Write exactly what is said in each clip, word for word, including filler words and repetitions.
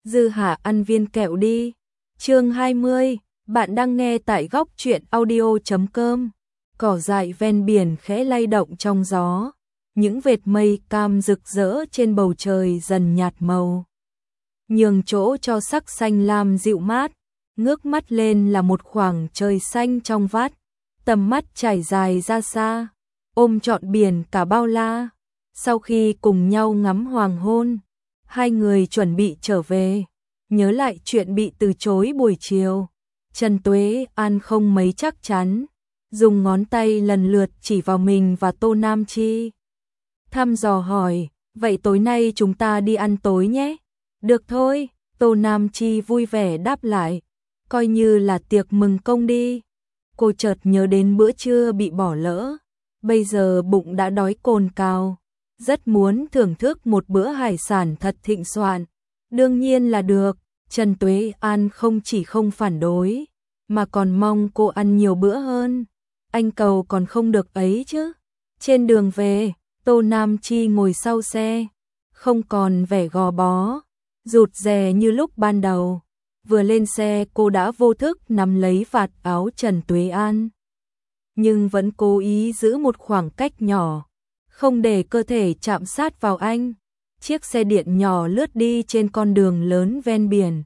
Dư Hạ ăn viên kẹo đi. Chương hai mươi, bạn đang nghe tại góc truyện audio chấm com. Cỏ dại ven biển khẽ lay động trong gió, những vệt mây cam rực rỡ trên bầu trời dần nhạt màu, nhường chỗ cho sắc xanh lam dịu mát. Ngước mắt lên là một khoảng trời xanh trong vắt, tầm mắt trải dài ra xa, ôm trọn biển cả bao la. Sau khi cùng nhau ngắm hoàng hôn, hai người chuẩn bị trở về, nhớ lại chuyện bị từ chối buổi chiều. Trần Tuế An không mấy chắc chắn, dùng ngón tay lần lượt chỉ vào mình và Tô Nam Chi. Thăm dò hỏi, vậy tối nay chúng ta đi ăn tối nhé. Được thôi, Tô Nam Chi vui vẻ đáp lại, coi như là tiệc mừng công đi. Cô chợt nhớ đến bữa trưa bị bỏ lỡ, bây giờ bụng đã đói cồn cào, rất muốn thưởng thức một bữa hải sản thật thịnh soạn. Đương nhiên là được, Trần Tuế An không chỉ không phản đối, mà còn mong cô ăn nhiều bữa hơn. Anh cầu còn không được ấy chứ. Trên đường về, Tô Nam Chi ngồi sau xe, không còn vẻ gò bó, rụt rè như lúc ban đầu. Vừa lên xe cô đã vô thức nắm lấy vạt áo Trần Tuế An, nhưng vẫn cố ý giữ một khoảng cách nhỏ, không để cơ thể chạm sát vào anh. Chiếc xe điện nhỏ lướt đi trên con đường lớn ven biển.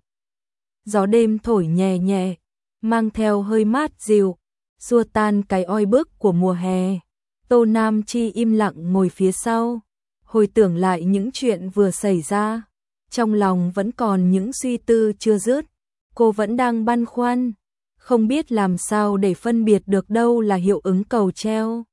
Gió đêm thổi nhẹ nhẹ, mang theo hơi mát dịu, xua tan cái oi bức của mùa hè. Tô Nam Chi im lặng ngồi phía sau, hồi tưởng lại những chuyện vừa xảy ra. Trong lòng vẫn còn những suy tư chưa dứt. Cô vẫn đang băn khoăn, không biết làm sao để phân biệt được đâu là hiệu ứng cầu treo,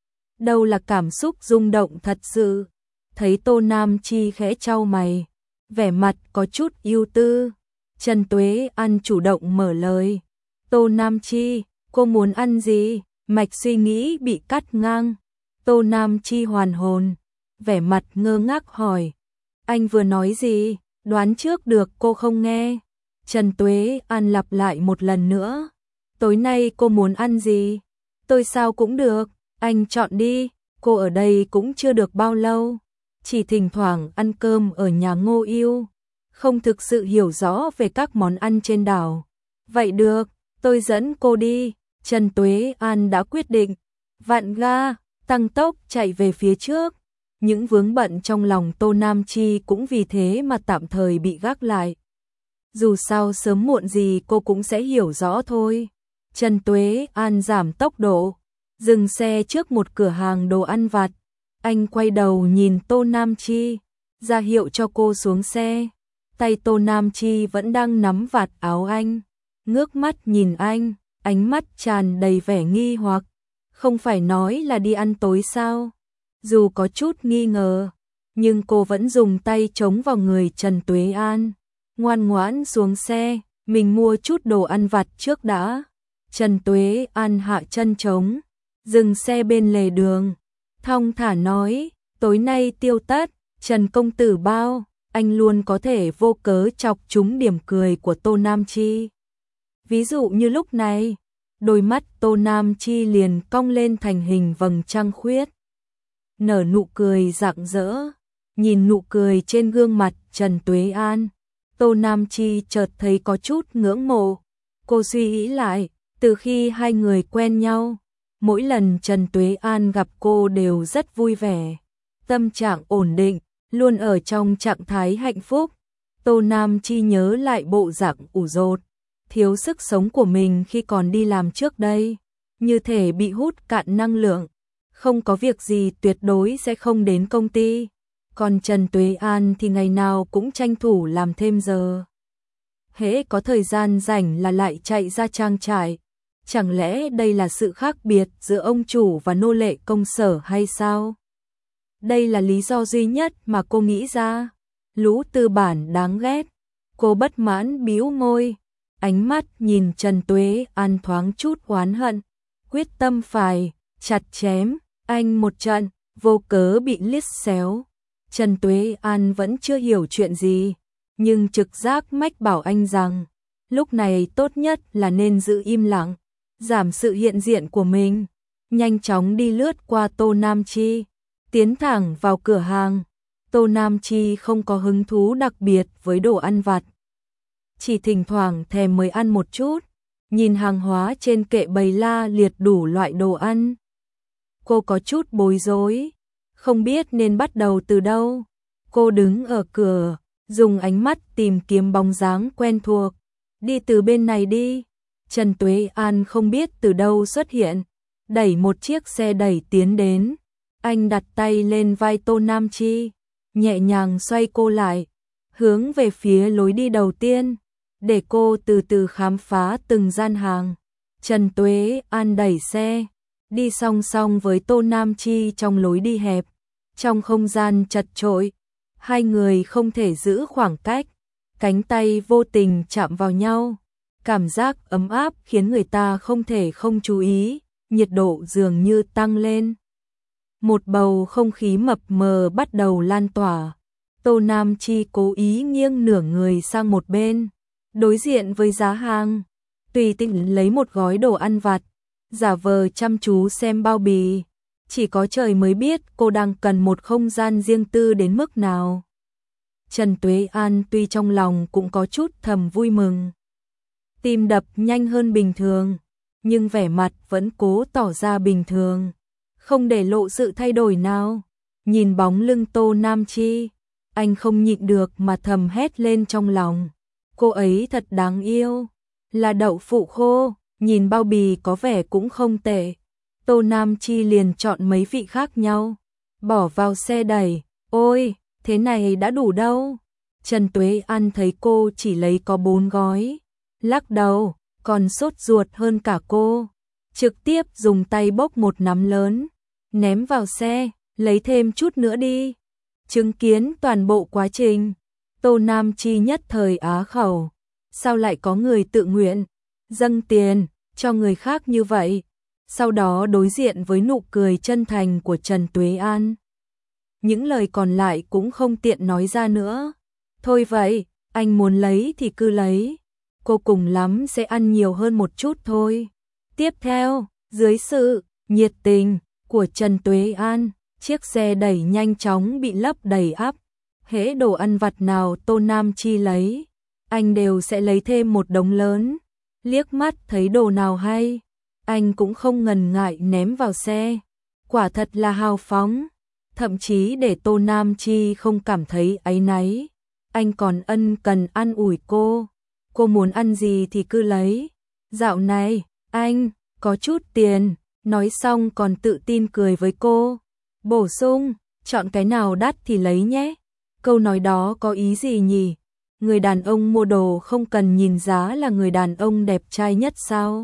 đâu là cảm xúc rung động thật sự. Thấy Tô Nam Chi khẽ chau mày, vẻ mặt có chút ưu tư, Trần Tuế An chủ động mở lời. Tô Nam Chi, cô muốn ăn gì? Mạch suy nghĩ bị cắt ngang. Tô Nam Chi hoàn hồn, vẻ mặt ngơ ngác hỏi, anh vừa nói gì? Đoán trước được cô không nghe. Trần Tuế An lặp lại một lần nữa, tối nay cô muốn ăn gì? Tôi sao cũng được, anh chọn đi. Cô ở đây cũng chưa được bao lâu, chỉ thỉnh thoảng ăn cơm ở nhà Ngô Yêu, không thực sự hiểu rõ về các món ăn trên đảo. Vậy được, tôi dẫn cô đi. Trần Tuế An đã quyết định, vặn ga, tăng tốc chạy về phía trước. Những vướng bận trong lòng Tô Nam Chi cũng vì thế mà tạm thời bị gác lại. Dù sao sớm muộn gì cô cũng sẽ hiểu rõ thôi. Trần Tuế An giảm tốc độ, dừng xe trước một cửa hàng đồ ăn vặt. Anh quay đầu nhìn Tô Nam Chi, ra hiệu cho cô xuống xe. Tay Tô Nam Chi vẫn đang nắm vạt áo anh, ngước mắt nhìn anh, ánh mắt tràn đầy vẻ nghi hoặc. Không phải nói là đi ăn tối sao? Dù có chút nghi ngờ, nhưng cô vẫn dùng tay chống vào người Trần Tuế An, ngoan ngoãn xuống xe, mình mua chút đồ ăn vặt trước đã. Trần Tuế An hạ chân trống, dừng xe bên lề đường, thong thả nói, tối nay tiêu tất, Trần công tử bao. Anh luôn có thể vô cớ chọc trúng điểm cười của Tô Nam Chi. Ví dụ như lúc này, đôi mắt Tô Nam Chi liền cong lên thành hình vầng trăng khuyết, nở nụ cười rạng rỡ. Nhìn nụ cười trên gương mặt Trần Tuế An, Tô Nam Chi chợt thấy có chút ngưỡng mộ. Cô suy nghĩ lại, từ khi hai người quen nhau, mỗi lần Trần Tuế An gặp cô đều rất vui vẻ, tâm trạng ổn định, luôn ở trong trạng thái hạnh phúc. Tô Nam Chi nhớ lại bộ dạng ủ rột, thiếu sức sống của mình khi còn đi làm trước đây, như thể bị hút cạn năng lượng, không có việc gì tuyệt đối sẽ không đến công ty. Còn Trần Tuế An thì ngày nào cũng tranh thủ làm thêm giờ, hễ có thời gian rảnh là lại chạy ra trang trại. Chẳng lẽ đây là sự khác biệt giữa ông chủ và nô lệ công sở hay sao? Đây là lý do duy nhất mà cô nghĩ ra. Lũ tư bản đáng ghét. Cô bất mãn bĩu môi, ánh mắt nhìn Trần Tuế An thoáng chút oán hận, quyết tâm phải chặt chém anh một trận, vô cớ bị liếc xéo. Trần Tuế An vẫn chưa hiểu chuyện gì, nhưng trực giác mách bảo anh rằng lúc này tốt nhất là nên giữ im lặng, giảm sự hiện diện của mình. Nhanh chóng đi lướt qua Tô Nam Chi, tiến thẳng vào cửa hàng. Tô Nam Chi không có hứng thú đặc biệt với đồ ăn vặt, chỉ thỉnh thoảng thèm mới ăn một chút, nhìn hàng hóa trên kệ bày la liệt đủ loại đồ ăn. Cô có chút bối rối, không biết nên bắt đầu từ đâu. Cô đứng ở cửa, dùng ánh mắt tìm kiếm bóng dáng quen thuộc. Đi từ bên này đi. Trần Tuế An không biết từ đâu xuất hiện, đẩy một chiếc xe đẩy tiến đến. Anh đặt tay lên vai Tô Nam Chi, nhẹ nhàng xoay cô lại, hướng về phía lối đi đầu tiên, để cô từ từ khám phá từng gian hàng. Trần Tuế An đẩy xe, đi song song với Tô Nam Chi trong lối đi hẹp. Trong không gian chật chội, hai người không thể giữ khoảng cách, cánh tay vô tình chạm vào nhau. Cảm giác ấm áp khiến người ta không thể không chú ý, nhiệt độ dường như tăng lên. Một bầu không khí mập mờ bắt đầu lan tỏa. Tô Nam Chi cố ý nghiêng nửa người sang một bên, đối diện với giá hàng, tùy tiện lấy một gói đồ ăn vặt, giả vờ chăm chú xem bao bì. Chỉ có trời mới biết cô đang cần một không gian riêng tư đến mức nào. Trần Tuế An tuy trong lòng cũng có chút thầm vui mừng, tim đập nhanh hơn bình thường, nhưng vẻ mặt vẫn cố tỏ ra bình thường, không để lộ sự thay đổi nào. Nhìn bóng lưng Tô Nam Chi, anh không nhịn được mà thầm hét lên trong lòng. Cô ấy thật đáng yêu, là đậu phụ khô, nhìn bao bì có vẻ cũng không tệ. Tô Nam Chi liền chọn mấy vị khác nhau, bỏ vào xe đẩy. Ôi, thế này đã đủ đâu. Trần Tuế An thấy cô chỉ lấy có bốn gói, lắc đầu, còn sốt ruột hơn cả cô. Trực tiếp dùng tay bốc một nắm lớn, ném vào xe, lấy thêm chút nữa đi. Chứng kiến toàn bộ quá trình, Tô Nam Chi nhất thời á khẩu. Sao lại có người tự nguyện dâng tiền cho người khác như vậy? Sau đó đối diện với nụ cười chân thành của Trần Tuế An, những lời còn lại cũng không tiện nói ra nữa. Thôi vậy, anh muốn lấy thì cứ lấy, cô cùng lắm sẽ ăn nhiều hơn một chút thôi. Tiếp theo, dưới sự nhiệt tình của Trần Tuế An, chiếc xe đẩy nhanh chóng bị lấp đầy ắp. Hễ đồ ăn vặt nào Tô Nam Chi lấy, anh đều sẽ lấy thêm một đống lớn. Liếc mắt thấy đồ nào hay, anh cũng không ngần ngại ném vào xe. Quả thật là hào phóng, thậm chí để Tô Nam Chi không cảm thấy áy náy. Anh còn ân cần ăn ủi cô, cô muốn ăn gì thì cứ lấy. Dạo này, anh có chút tiền, nói xong còn tự tin cười với cô. Bổ sung, chọn cái nào đắt thì lấy nhé. Câu nói đó có ý gì nhỉ? Người đàn ông mua đồ không cần nhìn giá là người đàn ông đẹp trai nhất sao?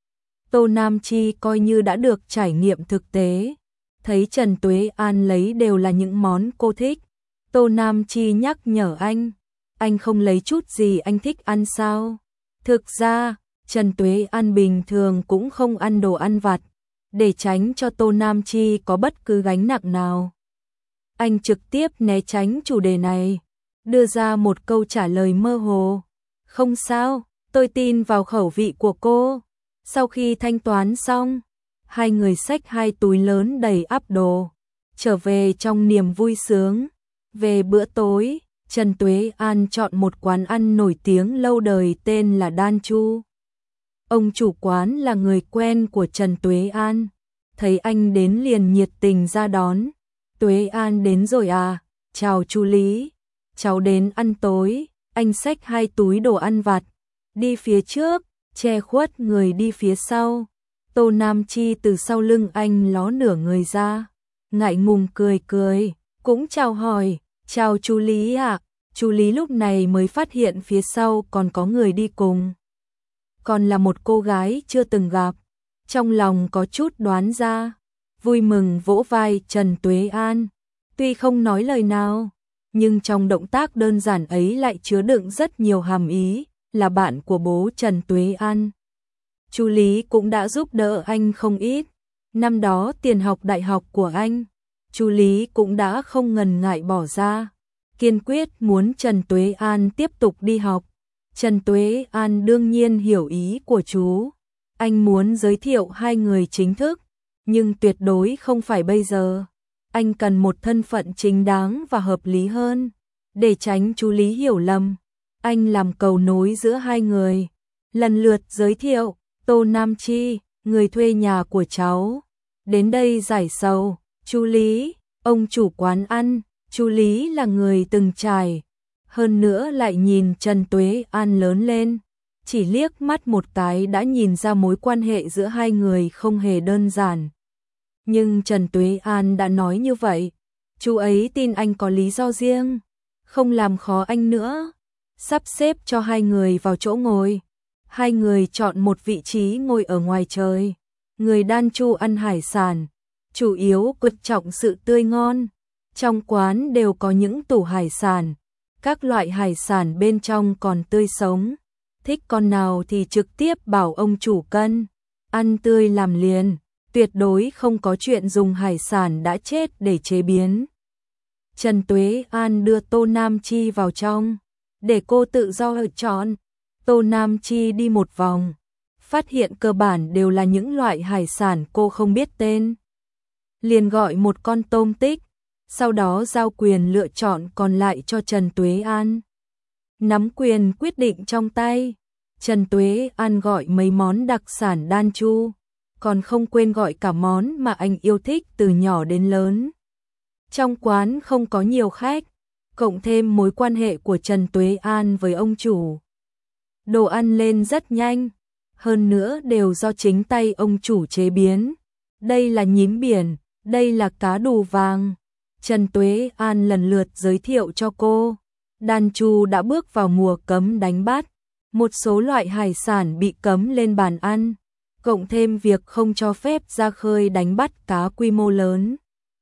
Tô Nam Chi coi như đã được trải nghiệm thực tế, thấy Trần Tuế An lấy đều là những món cô thích. Tô Nam Chi nhắc nhở anh, anh không lấy chút gì anh thích ăn sao? Thực ra, Trần Tuế An bình thường cũng không ăn đồ ăn vặt, để tránh cho Tô Nam Chi có bất cứ gánh nặng nào. Anh trực tiếp né tránh chủ đề này, đưa ra một câu trả lời mơ hồ. Không sao, tôi tin vào khẩu vị của cô. Sau khi thanh toán xong, hai người xách hai túi lớn đầy ắp đồ, trở về trong niềm vui sướng. Về bữa tối, Trần Tuế An chọn một quán ăn nổi tiếng lâu đời tên là Đan Chu. Ông chủ quán là người quen của Trần Tuế An, thấy anh đến liền nhiệt tình ra đón. Tuế An đến rồi à, chào chú Lý, cháu đến ăn tối. Anh xách hai túi đồ ăn vặt, đi phía trước, che khuất người đi phía sau. Tô Nam Chi từ sau lưng anh ló nửa người ra, ngại ngùng cười cười, cũng chào hỏi, chào chú Lý ạ. À? Chú Lý lúc này mới phát hiện phía sau còn có người đi cùng, còn là một cô gái chưa từng gặp, trong lòng có chút đoán ra, vui mừng vỗ vai Trần Tuế An, tuy không nói lời nào, nhưng trong động tác đơn giản ấy lại chứa đựng rất nhiều hàm ý, là bạn của bố Trần Tuế An. Chú Lý cũng đã giúp đỡ anh không ít, năm đó tiền học đại học của anh, chú Lý cũng đã không ngần ngại bỏ ra, kiên quyết muốn Trần Tuế An tiếp tục đi học. Trần Tuế An đương nhiên hiểu ý của chú, anh muốn giới thiệu hai người chính thức, nhưng tuyệt đối không phải bây giờ. Anh cần một thân phận chính đáng và hợp lý hơn, để tránh chú Lý hiểu lầm. anh làm cầu nối giữa hai người, lần lượt giới thiệu, Tô Nam Chi, người thuê nhà của cháu, đến đây giải sầu, chú Lý, ông chủ quán ăn, chú Lý là người từng trải, hơn nữa lại nhìn Trần Tuế An lớn lên, chỉ liếc mắt một cái đã nhìn ra mối quan hệ giữa hai người không hề đơn giản. Nhưng Trần Tuế An đã nói như vậy, chú ấy tin anh có lý do riêng, không làm khó anh nữa, sắp xếp cho hai người vào chỗ ngồi. Hai người chọn một vị trí ngồi ở ngoài trời, người đan chu ăn hải sản, chủ yếu quan trọng sự tươi ngon. Trong quán đều có những tủ hải sản, các loại hải sản bên trong còn tươi sống, thích con nào thì trực tiếp bảo ông chủ cân, ăn tươi làm liền, tuyệt đối không có chuyện dùng hải sản đã chết để chế biến. Trần Tuế An đưa Tô Nam Chi vào trong, để cô tự do lựa chọn. Tô Nam Chi đi một vòng, phát hiện cơ bản đều là những loại hải sản cô không biết tên. Liền gọi một con tôm tích, sau đó giao quyền lựa chọn còn lại cho Trần Tuế An. Nắm quyền quyết định trong tay, Trần Tuế An gọi mấy món đặc sản đan chu, còn không quên gọi cả món mà anh yêu thích từ nhỏ đến lớn. Trong quán không có nhiều khách, cộng thêm mối quan hệ của Trần Tuế An với ông chủ. Đồ ăn lên rất nhanh, hơn nữa đều do chính tay ông chủ chế biến. Đây là nhím biển, đây là cá đù vàng. Trần Tuế An lần lượt giới thiệu cho cô. Đan chu đã bước vào mùa cấm đánh bắt, một số loại hải sản bị cấm lên bàn ăn, cộng thêm việc không cho phép ra khơi đánh bắt cá quy mô lớn.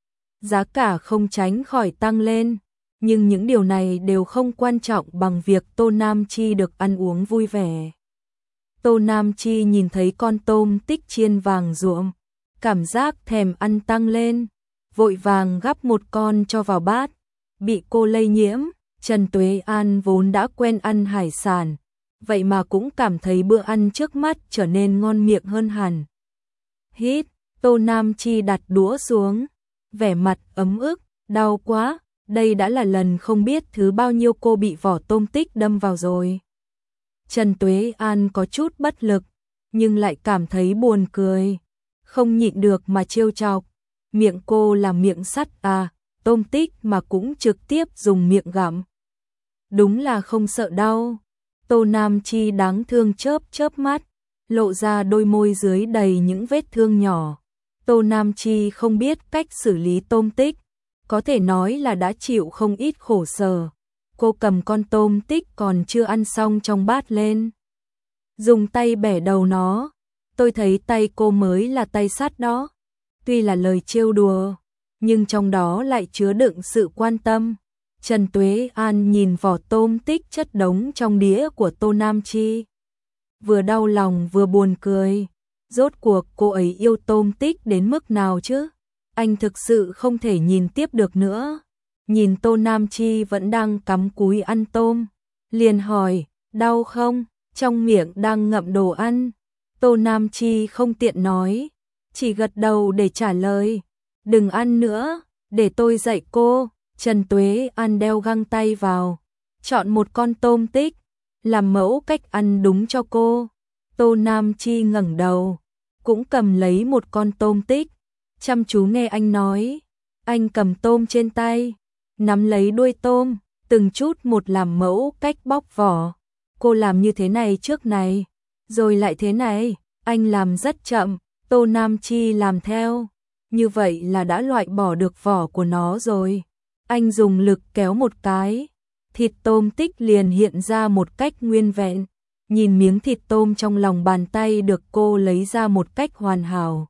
Giá cả không tránh khỏi tăng lên, nhưng những điều này đều không quan trọng bằng việc Tô Nam Chi được ăn uống vui vẻ. Tô Nam Chi nhìn thấy con tôm tích chiên vàng ruộm, cảm giác thèm ăn tăng lên, vội vàng gắp một con cho vào bát, bị cô lây nhiễm. Trần Tuế An vốn đã quen ăn hải sản, vậy mà cũng cảm thấy bữa ăn trước mắt trở nên ngon miệng hơn hẳn. Hít, Tô Nam Chi đặt đũa xuống, vẻ mặt ấm ức, đau quá, đây đã là lần không biết thứ bao nhiêu cô bị vỏ tôm tích đâm vào rồi. Trần Tuế An có chút bất lực, nhưng lại cảm thấy buồn cười, không nhịn được mà trêu chọc, miệng cô là miệng sắt à, tôm tích mà cũng trực tiếp dùng miệng gặm. Đúng là không sợ đau. Tô Nam Chi đáng thương chớp chớp mắt, lộ ra đôi môi dưới đầy những vết thương nhỏ. Tô Nam Chi không biết cách xử lý tôm tích, có thể nói là đã chịu không ít khổ sở. Cô cầm con tôm tích còn chưa ăn xong trong bát lên, dùng tay bẻ đầu nó. Tôi thấy tay cô mới là tay sắt đó. Tuy là lời trêu đùa, nhưng trong đó lại chứa đựng sự quan tâm. Trần Tuế An nhìn vỏ tôm tích chất đống trong đĩa của Tô Nam Chi, vừa đau lòng vừa buồn cười. Rốt cuộc cô ấy yêu tôm tích đến mức nào chứ? Anh thực sự không thể nhìn tiếp được nữa. Nhìn Tô Nam Chi vẫn đang cắm cúi ăn tôm, liền hỏi, đau không? Trong miệng đang ngậm đồ ăn. Tô Nam Chi không tiện nói, chỉ gật đầu để trả lời, đừng ăn nữa, để tôi dạy cô. Trần Tuế An đeo găng tay vào, chọn một con tôm tích, làm mẫu cách ăn đúng cho cô. Tô Nam Chi ngẩng đầu, cũng cầm lấy một con tôm tích, chăm chú nghe anh nói. Anh cầm tôm trên tay, nắm lấy đuôi tôm, từng chút một làm mẫu cách bóc vỏ. Cô làm như thế này trước này, rồi lại thế này. Anh làm rất chậm, Tô Nam Chi làm theo, như vậy là đã loại bỏ được vỏ của nó rồi. Anh dùng lực kéo một cái, thịt tôm tích liền hiện ra một cách nguyên vẹn. Nhìn miếng thịt tôm trong lòng bàn tay được cô lấy ra một cách hoàn hảo,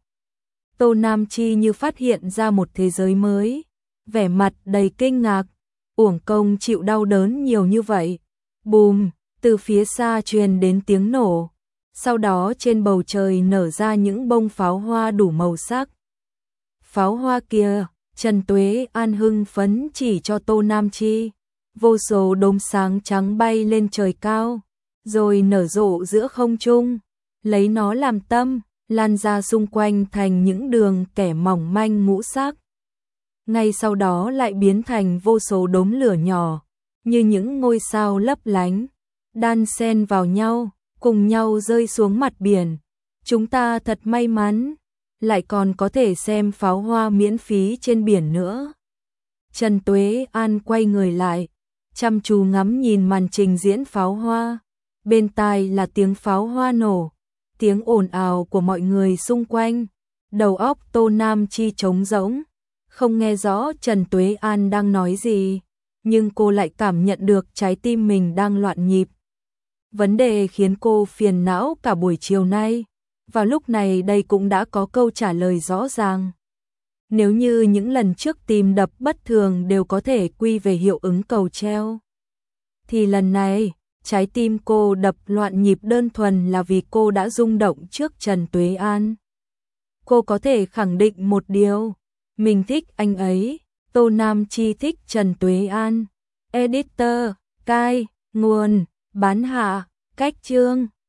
Tô Nam Chi như phát hiện ra một thế giới mới, vẻ mặt đầy kinh ngạc, uổng công chịu đau đớn nhiều như vậy. Bùm, từ phía xa truyền đến tiếng nổ, sau đó trên bầu trời nở ra những bông pháo hoa đủ màu sắc. Pháo hoa kia, Trần Tuế An hưng phấn chỉ cho Tô Nam Chi, vô số đốm sáng trắng bay lên trời cao, rồi nở rộ giữa không trung, lấy nó làm tâm, lan ra xung quanh thành những đường kẻ mỏng manh ngũ sắc. Ngay sau đó lại biến thành vô số đốm lửa nhỏ, như những ngôi sao lấp lánh, đan xen vào nhau, cùng nhau rơi xuống mặt biển. Chúng ta thật may mắn, lại còn có thể xem pháo hoa miễn phí trên biển nữa. Trần Tuế An quay người lại, chăm chú ngắm nhìn màn trình diễn pháo hoa. Bên tai là tiếng pháo hoa nổ, tiếng ồn ào của mọi người xung quanh. Đầu óc Tô Nam Chi trống rỗng, không nghe rõ Trần Tuế An đang nói gì, nhưng cô lại cảm nhận được trái tim mình đang loạn nhịp. Vấn đề khiến cô phiền não cả buổi chiều nay, vào lúc này đây cũng đã có câu trả lời rõ ràng. Nếu như những lần trước tim đập bất thường đều có thể quy về hiệu ứng cầu treo, thì lần này, trái tim cô đập loạn nhịp đơn thuần là vì cô đã rung động trước Trần Tuế An. Cô có thể khẳng định một điều, mình thích anh ấy. Tô Nam Chi thích Trần Tuế An. Editor, cai, nguồn, bán hạ, cách chương.